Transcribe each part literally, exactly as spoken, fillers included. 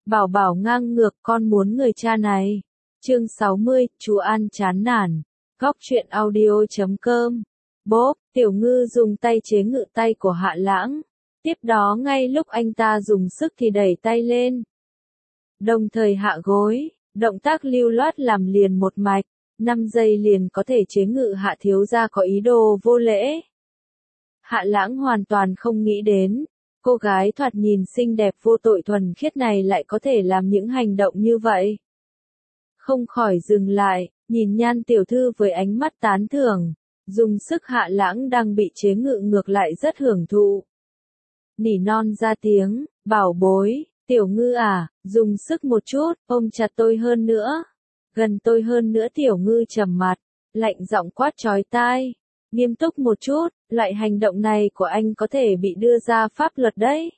Bảo bảo ngang ngược con muốn người cha này. Chương sáu mươi, chú An chán nản. Góc truyện audio chấm com. Bốp, Tiểu Ngư dùng tay chế ngự tay của Hạ Lãng. Tiếp đó ngay lúc anh ta dùng sức thì đẩy tay lên. Đồng thời hạ gối, động tác lưu loát làm liền một mạch, năm giây liền có thể chế ngự Hạ thiếu gia có ý đồ vô lễ. Hạ Lãng hoàn toàn không nghĩ đến, cô gái thoạt nhìn xinh đẹp vô tội thuần khiết này lại có thể làm những hành động như vậy. Không khỏi dừng lại, nhìn Nhan tiểu thư với ánh mắt tán thưởng, dùng sức Hạ Lãng đang bị chế ngự ngược lại rất hưởng thụ. Nỉ non ra tiếng, bảo bối, Tiểu Ngư à, dùng sức một chút, ôm chặt tôi hơn nữa. Gần tôi hơn nữa. Tiểu Ngư trầm mặt, lạnh giọng quát chói tai. Nghiêm túc một chút, loại hành động này của anh có thể bị đưa ra pháp luật đấy.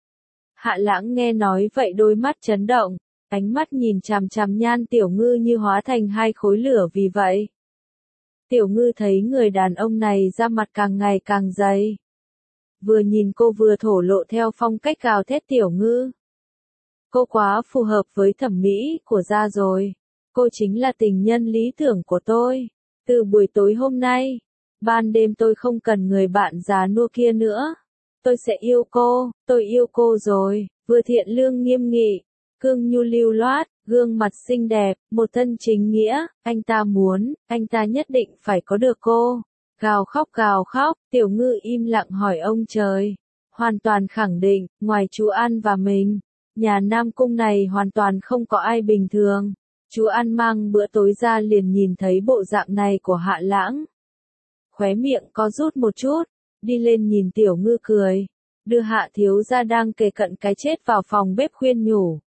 Hạ Lãng nghe nói vậy đôi mắt chấn động, ánh mắt nhìn chằm chằm Nhan Tiểu Ngư như hóa thành hai khối lửa vì vậy. Tiểu Ngư thấy người đàn ông này da mặt càng ngày càng dày. Vừa nhìn cô vừa thổ lộ theo phong cách gào thét Tiểu Ngư. Cô quá phù hợp với thẩm mỹ của da rồi. Cô chính là tình nhân lý tưởng của tôi. Từ buổi tối hôm nay, ban đêm tôi không cần người bạn già nua kia nữa. Tôi sẽ yêu cô, tôi yêu cô rồi. Vừa thiện lương nghiêm nghị, cương nhu lưu loát, gương mặt xinh đẹp, một thân chính nghĩa, anh ta muốn, anh ta nhất định phải có được cô. Gào khóc gào khóc, Tiểu Ngư im lặng hỏi ông trời. Hoàn toàn khẳng định, ngoài chú An và mình, nhà Nam Cung này hoàn toàn không có ai bình thường. Chú An mang bữa tối ra liền nhìn thấy bộ dạng này của Hạ Lãng. Khóe miệng co rút một chút, đi lên nhìn Tiểu Ngư cười, đưa Hạ thiếu gia đang kề cận cái chết vào phòng bếp khuyên nhủ.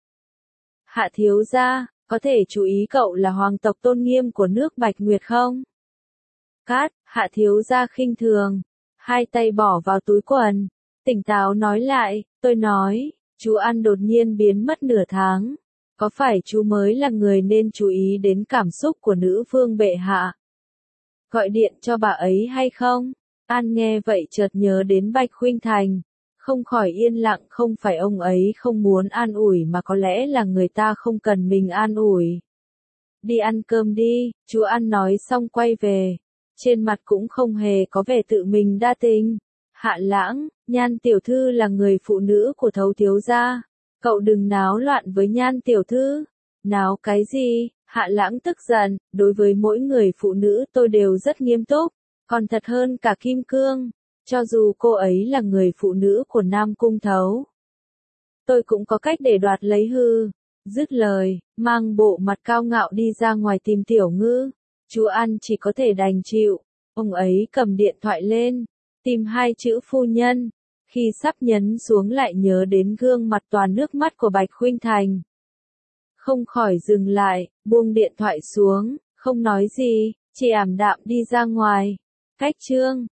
Hạ thiếu gia, có thể chú ý cậu là hoàng tộc tôn nghiêm của nước Bạch Nguyệt không? Cát, Hạ thiếu gia khinh thường, hai tay bỏ vào túi quần, tỉnh táo nói lại, tôi nói, chú An đột nhiên biến mất nửa tháng. Có phải chú mới là người nên chú ý đến cảm xúc của nữ vương bệ hạ? Gọi điện cho bà ấy hay không? An nghe vậy chợt nhớ đến Bạch Khuynh Thành, không khỏi yên lặng. Không phải ông ấy không muốn an ủi mà có lẽ là người ta không cần mình an ủi. Đi ăn cơm đi, chú An nói xong quay về, trên mặt cũng không hề có vẻ tự mình đa tình. Hạ Lãng, Nhan tiểu thư là người phụ nữ của Thấu thiếu gia. Cậu đừng náo loạn với Nhan tiểu thư. Náo cái gì? Hạ Lãng tức giận, đối với mỗi người phụ nữ tôi đều rất nghiêm túc, còn thật hơn cả kim cương. Cho dù cô ấy là người phụ nữ của Nam Cung Thấu, tôi cũng có cách để đoạt lấy hư. Dứt lời, mang bộ mặt cao ngạo đi ra ngoài tìm Tiểu Ngư. Chú An chỉ có thể đành chịu. Ông ấy cầm điện thoại lên, tìm hai chữ phu nhân. Khi sắp nhấn xuống lại nhớ đến gương mặt toàn nước mắt của Bạch Khuynh Thành. Không khỏi dừng lại, buông điện thoại xuống, không nói gì, chỉ ảm đạm đi ra ngoài. Cách chương